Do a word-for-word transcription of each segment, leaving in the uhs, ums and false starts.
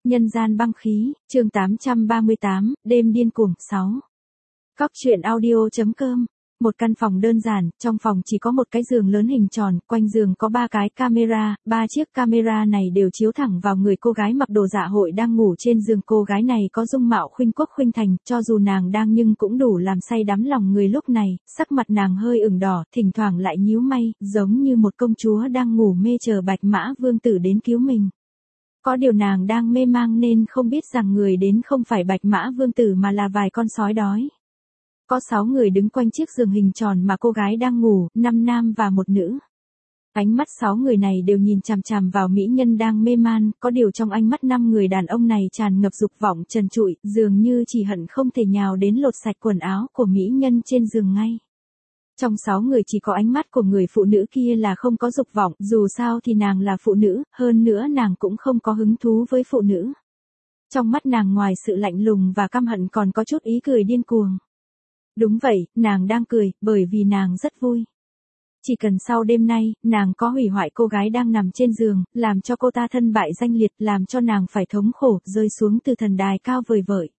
Nhân gian băng khí, chương tám trăm ba mươi tám, đêm điên cuồng, sáu. Cóc truyện audio chấm com. Một căn phòng đơn giản, trong phòng chỉ có một cái giường lớn hình tròn, quanh giường có ba cái camera, ba chiếc camera này đều chiếu thẳng vào người cô gái mặc đồ dạ hội đang ngủ trên giường. Cô gái này có dung mạo khuynh quốc khuynh thành, cho dù nàng đang nhưng cũng đủ làm say đắm lòng người. Lúc này, sắc mặt nàng hơi ửng đỏ, thỉnh thoảng lại nhíu mày, giống như một công chúa đang ngủ mê chờ Bạch Mã Vương tử đến cứu mình. Có điều nàng đang mê mang nên không biết rằng người đến không phải Bạch Mã Vương tử mà là vài con sói đói. Có sáu người đứng quanh chiếc giường hình tròn mà cô gái đang ngủ, năm nam và một nữ. Ánh mắt sáu người này đều nhìn chằm chằm vào mỹ nhân đang mê man, có điều trong ánh mắt năm người đàn ông này tràn ngập dục vọng trần trụi, dường như chỉ hận không thể nhào đến lột sạch quần áo của mỹ nhân trên giường ngay. Trong sáu người chỉ có ánh mắt của người phụ nữ kia là không có dục vọng, dù sao thì nàng là phụ nữ, hơn nữa nàng cũng không có hứng thú với phụ nữ. Trong mắt nàng ngoài sự lạnh lùng và căm hận còn có chút ý cười điên cuồng. Đúng vậy, nàng đang cười, bởi vì nàng rất vui. Chỉ cần sau đêm nay, nàng có hủy hoại cô gái đang nằm trên giường, làm cho cô ta thân bại danh liệt, làm cho nàng phải thống khổ, rơi xuống từ thần đài cao vời vợi.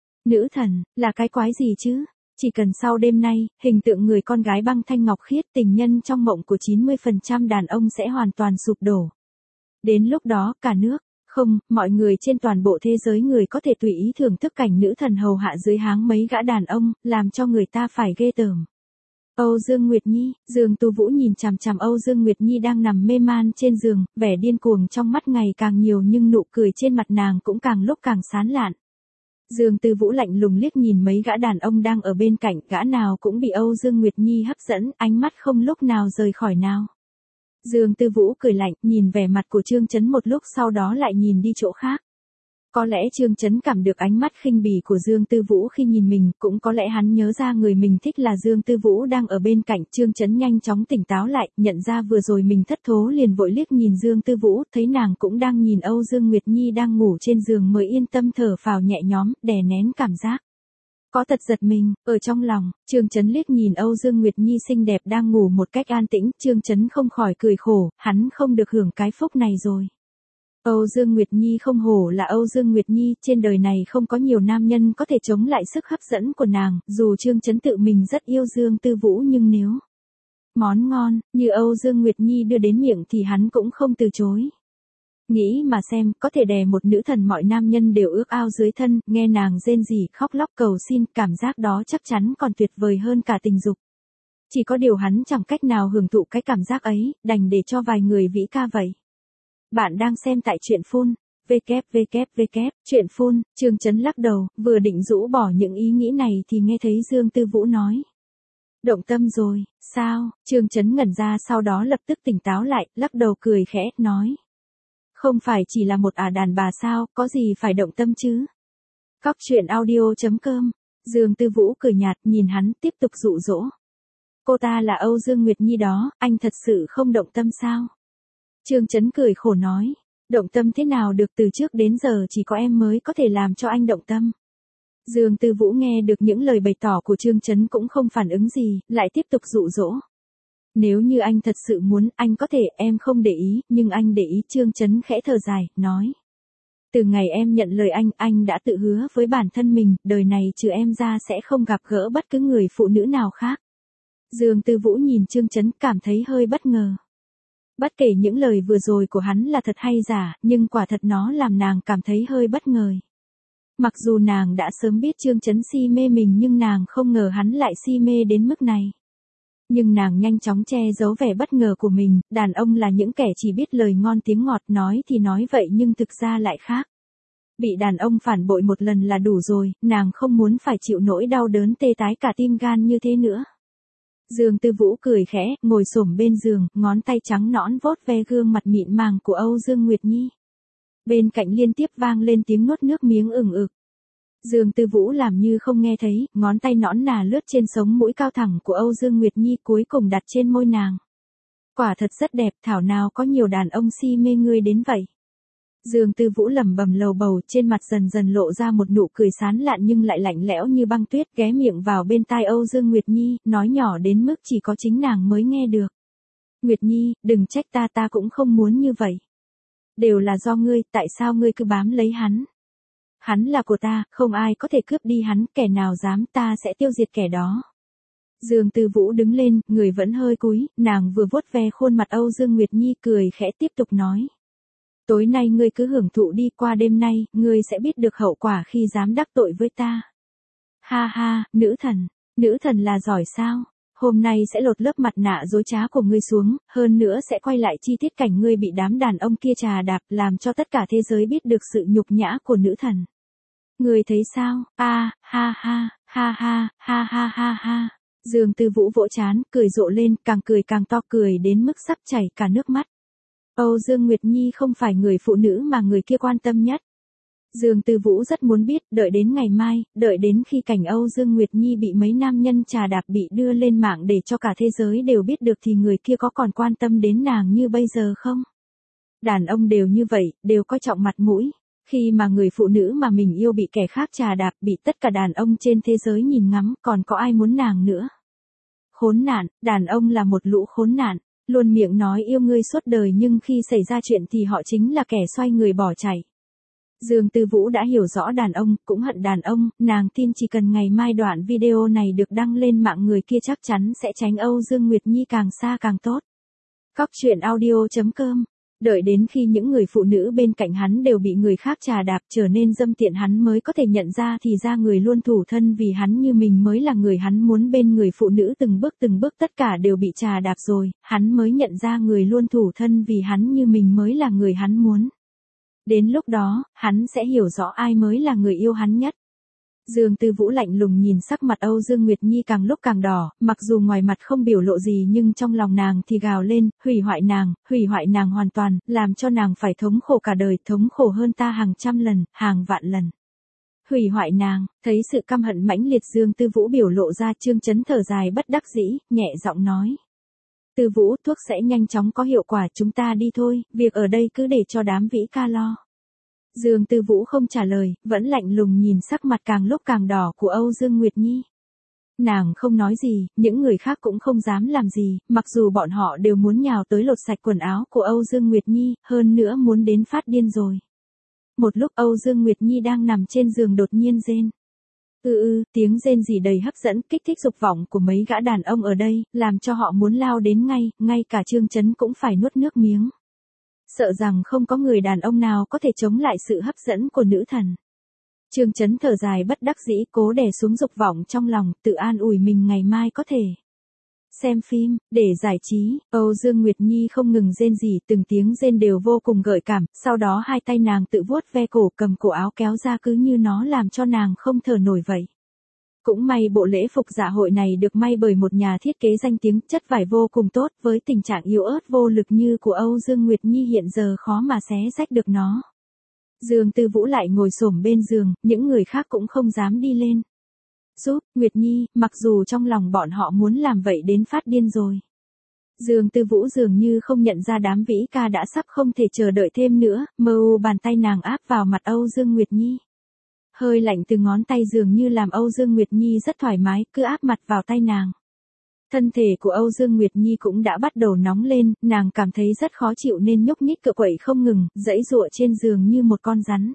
Nữ thần, là cái quái gì chứ? Chỉ cần sau đêm nay, hình tượng người con gái băng thanh ngọc khiết tình nhân trong mộng của chín mươi phần trăm đàn ông sẽ hoàn toàn sụp đổ. Đến lúc đó, cả nước, không, mọi người trên toàn bộ thế giới người có thể tùy ý thưởng thức cảnh nữ thần hầu hạ dưới háng mấy gã đàn ông, làm cho người ta phải ghê tởm. Âu Dương Nguyệt Nhi, Dương Tu Vũ nhìn chằm chằm Âu Dương Nguyệt Nhi đang nằm mê man trên giường, vẻ điên cuồng trong mắt ngày càng nhiều nhưng nụ cười trên mặt nàng cũng càng lúc càng sán lạn. Dương Tư Vũ lạnh lùng liếc nhìn mấy gã đàn ông đang ở bên cạnh, gã nào cũng bị Âu Dương Nguyệt Nhi hấp dẫn, ánh mắt không lúc nào rời khỏi nào. Dương Tư Vũ cười lạnh, nhìn vẻ mặt của Trương Chấn một lúc sau đó lại nhìn đi chỗ khác. Có lẽ Trương Chấn cảm được ánh mắt khinh bỉ của Dương Tư Vũ khi nhìn mình, cũng có lẽ hắn nhớ ra người mình thích là Dương Tư Vũ đang ở bên cạnh. Trương Chấn nhanh chóng tỉnh táo lại, nhận ra vừa rồi mình thất thố liền vội liếc nhìn Dương Tư Vũ, thấy nàng cũng đang nhìn Âu Dương Nguyệt Nhi đang ngủ trên giường mới yên tâm thở phào nhẹ nhõm, đè nén cảm giác có tật giật mình ở trong lòng. Trương Chấn liếc nhìn Âu Dương Nguyệt Nhi xinh đẹp đang ngủ một cách an tĩnh, Trương Chấn không khỏi cười khổ, hắn không được hưởng cái phúc này rồi. Âu Dương Nguyệt Nhi không hổ là Âu Dương Nguyệt Nhi, trên đời này không có nhiều nam nhân có thể chống lại sức hấp dẫn của nàng, dù Trương Chấn tự mình rất yêu Dương Tư Vũ nhưng nếu món ngon như Âu Dương Nguyệt Nhi đưa đến miệng thì hắn cũng không từ chối. Nghĩ mà xem, có thể đè một nữ thần mọi nam nhân đều ước ao dưới thân, nghe nàng rên rỉ khóc lóc cầu xin, cảm giác đó chắc chắn còn tuyệt vời hơn cả tình dục. Chỉ có điều hắn chẳng cách nào hưởng thụ cái cảm giác ấy, đành để cho vài người vĩ ca vậy. Bạn đang xem tại truyện phun, www, truyện phun. Trương Chấn lắc đầu, vừa định rũ bỏ những ý nghĩ này thì nghe thấy Dương Tư Vũ nói. Động tâm rồi, sao? Trương Chấn ngẩn ra sau đó lập tức tỉnh táo lại, lắc đầu cười khẽ, nói. Không phải chỉ là một ả đàn bà sao, có gì phải động tâm chứ? Cóc truyện audio chấm com. Dương Tư Vũ cười nhạt nhìn hắn tiếp tục dụ dỗ. Cô ta là Âu Dương Nguyệt Nhi đó, anh thật sự không động tâm sao? Trương Chấn cười khổ nói. Động tâm thế nào được, từ trước đến giờ chỉ có em mới có thể làm cho anh động tâm. Dương Tư Vũ nghe được những lời bày tỏ của Trương Chấn cũng không phản ứng gì, lại tiếp tục dụ dỗ. Nếu như anh thật sự muốn, anh có thể, em không để ý, nhưng anh để ý. Trương Chấn khẽ thở dài, nói. Từ ngày em nhận lời anh, anh đã tự hứa với bản thân mình, đời này trừ em ra sẽ không gặp gỡ bất cứ người phụ nữ nào khác. Dương Tư Vũ nhìn Trương Chấn cảm thấy hơi bất ngờ. Bất kể những lời vừa rồi của hắn là thật hay giả, nhưng quả thật nó làm nàng cảm thấy hơi bất ngờ. Mặc dù nàng đã sớm biết Trương Chấn si mê mình nhưng nàng không ngờ hắn lại si mê đến mức này. Nhưng nàng nhanh chóng che giấu vẻ bất ngờ của mình, đàn ông là những kẻ chỉ biết lời ngon tiếng ngọt, nói thì nói vậy nhưng thực ra lại khác. Bị đàn ông phản bội một lần là đủ rồi, nàng không muốn phải chịu nỗi đau đớn tê tái cả tim gan như thế nữa. Dương Tư Vũ cười khẽ, ngồi xổm bên giường, ngón tay trắng nõn vuốt ve gương mặt mịn màng của Âu Dương Nguyệt Nhi. Bên cạnh liên tiếp vang lên tiếng nuốt nước miếng ừng ực. Dương Tư Vũ làm như không nghe thấy, ngón tay nõn nà lướt trên sống mũi cao thẳng của Âu Dương Nguyệt Nhi cuối cùng đặt trên môi nàng. Quả thật rất đẹp, thảo nào có nhiều đàn ông si mê ngươi đến vậy. Dương Tư Vũ lẩm bẩm lầu bầu, trên mặt dần dần lộ ra một nụ cười sán lạn nhưng lại lạnh lẽo như băng tuyết, ghé miệng vào bên tai Âu Dương Nguyệt Nhi, nói nhỏ đến mức chỉ có chính nàng mới nghe được. Nguyệt Nhi, đừng trách ta, ta cũng không muốn như vậy. Đều là do ngươi, tại sao ngươi cứ bám lấy hắn? Hắn là của ta, không ai có thể cướp đi hắn, kẻ nào dám ta sẽ tiêu diệt kẻ đó. Dương Tư Vũ đứng lên, người vẫn hơi cúi, nàng vừa vuốt ve khuôn mặt Âu Dương Nguyệt Nhi cười khẽ tiếp tục nói. Tối nay ngươi cứ hưởng thụ đi, qua đêm nay, ngươi sẽ biết được hậu quả khi dám đắc tội với ta. Ha ha, nữ thần, nữ thần là giỏi sao? Hôm nay sẽ lột lớp mặt nạ dối trá của ngươi xuống, hơn nữa sẽ quay lại chi tiết cảnh ngươi bị đám đàn ông kia trà đạp, làm cho tất cả thế giới biết được sự nhục nhã của nữ thần. Ngươi thấy sao? A, ha ha, ha ha, ha ha ha ha. Dương Tư Vũ vỗ trán, cười rộ lên, càng cười càng to, cười đến mức sắp chảy cả nước mắt. Âu Dương Nguyệt Nhi không phải người phụ nữ mà người kia quan tâm nhất. Dương Tư Vũ rất muốn biết, đợi đến ngày mai, đợi đến khi cảnh Âu Dương Nguyệt Nhi bị mấy nam nhân trà đạp bị đưa lên mạng để cho cả thế giới đều biết được thì người kia có còn quan tâm đến nàng như bây giờ không? Đàn ông đều như vậy, đều coi trọng mặt mũi. Khi mà người phụ nữ mà mình yêu bị kẻ khác trà đạp, bị tất cả đàn ông trên thế giới nhìn ngắm, còn có ai muốn nàng nữa? Khốn nạn, đàn ông là một lũ khốn nạn, luôn miệng nói yêu ngươi suốt đời nhưng khi xảy ra chuyện thì họ chính là kẻ xoay người bỏ chạy. Dương Tư Vũ đã hiểu rõ đàn ông, cũng hận đàn ông, nàng tin chỉ cần ngày mai đoạn video này được đăng lên mạng người kia chắc chắn sẽ tránh Âu Dương Nguyệt Nhi càng xa càng tốt. Cóc truyện audio chấm com. Đợi đến khi những người phụ nữ bên cạnh hắn đều bị người khác trà đạp trở nên dâm tiện hắn mới có thể nhận ra thì ra người luôn thủ thân vì hắn như mình mới là người hắn muốn bên người phụ nữ từng bước từng bước tất cả đều bị trà đạp rồi, hắn mới nhận ra người luôn thủ thân vì hắn như mình mới là người hắn muốn. Đến lúc đó, hắn sẽ hiểu rõ ai mới là người yêu hắn nhất. Dương Tư Vũ lạnh lùng nhìn sắc mặt Âu Dương Nguyệt Nhi càng lúc càng đỏ, mặc dù ngoài mặt không biểu lộ gì nhưng trong lòng nàng thì gào lên, hủy hoại nàng, hủy hoại nàng hoàn toàn, làm cho nàng phải thống khổ cả đời, thống khổ hơn ta hàng trăm lần, hàng vạn lần. Hủy hoại nàng, thấy sự căm hận mãnh liệt Dương Tư Vũ biểu lộ ra, Trương Chấn thở dài bất đắc dĩ, nhẹ giọng nói. Tư Vũ, thuốc sẽ nhanh chóng có hiệu quả, chúng ta đi thôi, việc ở đây cứ để cho đám Vĩ ca lo. Dương Tư Vũ không trả lời, vẫn lạnh lùng nhìn sắc mặt càng lúc càng đỏ của Âu Dương Nguyệt Nhi. Nàng không nói gì, những người khác cũng không dám làm gì, mặc dù bọn họ đều muốn nhào tới lột sạch quần áo của Âu Dương Nguyệt Nhi, hơn nữa muốn đến phát điên rồi. Một lúc Âu Dương Nguyệt Nhi đang nằm trên giường đột nhiên rên. Ừ ừ, tiếng rên rỉ đầy hấp dẫn, kích thích dục vọng của mấy gã đàn ông ở đây, làm cho họ muốn lao đến ngay, ngay cả Trương Chấn cũng phải nuốt nước miếng. Sợ rằng không có người đàn ông nào có thể chống lại sự hấp dẫn của nữ thần. Trương Chấn thở dài bất đắc dĩ cố đè xuống dục vọng trong lòng, tự an ủi mình ngày mai có thể xem phim, để giải trí. Âu Dương Nguyệt Nhi không ngừng rên rỉ, từng tiếng rên đều vô cùng gợi cảm, sau đó hai tay nàng tự vuốt ve cổ cầm cổ áo kéo ra cứ như nó làm cho nàng không thở nổi vậy. Cũng may bộ lễ phục dạ hội này được may bởi một nhà thiết kế danh tiếng, chất vải vô cùng tốt, với tình trạng yếu ớt vô lực như của Âu Dương Nguyệt Nhi hiện giờ khó mà xé rách được nó. Dương Tư Vũ lại ngồi xổm bên giường, những người khác cũng không dám đi lên. Giúp, Nguyệt Nhi, mặc dù trong lòng bọn họ muốn làm vậy đến phát điên rồi. Dương Tư Vũ dường như không nhận ra đám Vĩ ca đã sắp không thể chờ đợi thêm nữa, mơ u bàn tay nàng áp vào mặt Âu Dương Nguyệt Nhi. Hơi lạnh từ ngón tay dường như làm Âu Dương Nguyệt Nhi rất thoải mái, cứ áp mặt vào tay nàng. Thân thể của Âu Dương Nguyệt Nhi cũng đã bắt đầu nóng lên, nàng cảm thấy rất khó chịu nên nhúc nhích cựa quậy không ngừng, giãy giụa trên giường như một con rắn.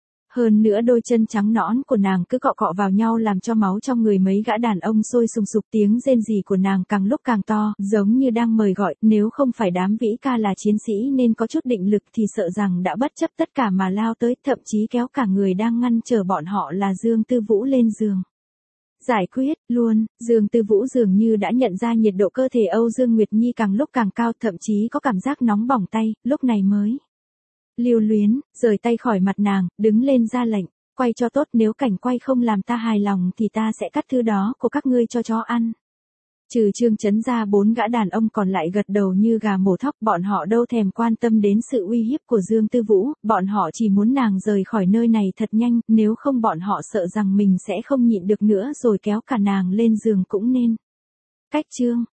Hơn nữa đôi chân trắng nõn của nàng cứ cọ cọ vào nhau làm cho máu trong người mấy gã đàn ông sôi sùng sục, tiếng rên rỉ của nàng càng lúc càng to, giống như đang mời gọi, nếu không phải đám Vĩ ca là chiến sĩ nên có chút định lực thì sợ rằng đã bất chấp tất cả mà lao tới, thậm chí kéo cả người đang ngăn trở bọn họ là Dương Tư Vũ lên giường. Giải quyết, luôn, Dương Tư Vũ dường như đã nhận ra nhiệt độ cơ thể Âu Dương Nguyệt Nhi càng lúc càng cao, thậm chí có cảm giác nóng bỏng tay, lúc này mới lưu luyến, rời tay khỏi mặt nàng, đứng lên ra lệnh, quay cho tốt, nếu cảnh quay không làm ta hài lòng thì ta sẽ cắt thứ đó của các ngươi cho chó ăn. Trừ Trương Chấn ra, bốn gã đàn ông còn lại gật đầu như gà mổ thóc, bọn họ đâu thèm quan tâm đến sự uy hiếp của Dương Tư Vũ, bọn họ chỉ muốn nàng rời khỏi nơi này thật nhanh, nếu không bọn họ sợ rằng mình sẽ không nhịn được nữa rồi kéo cả nàng lên giường cũng nên. Cách chương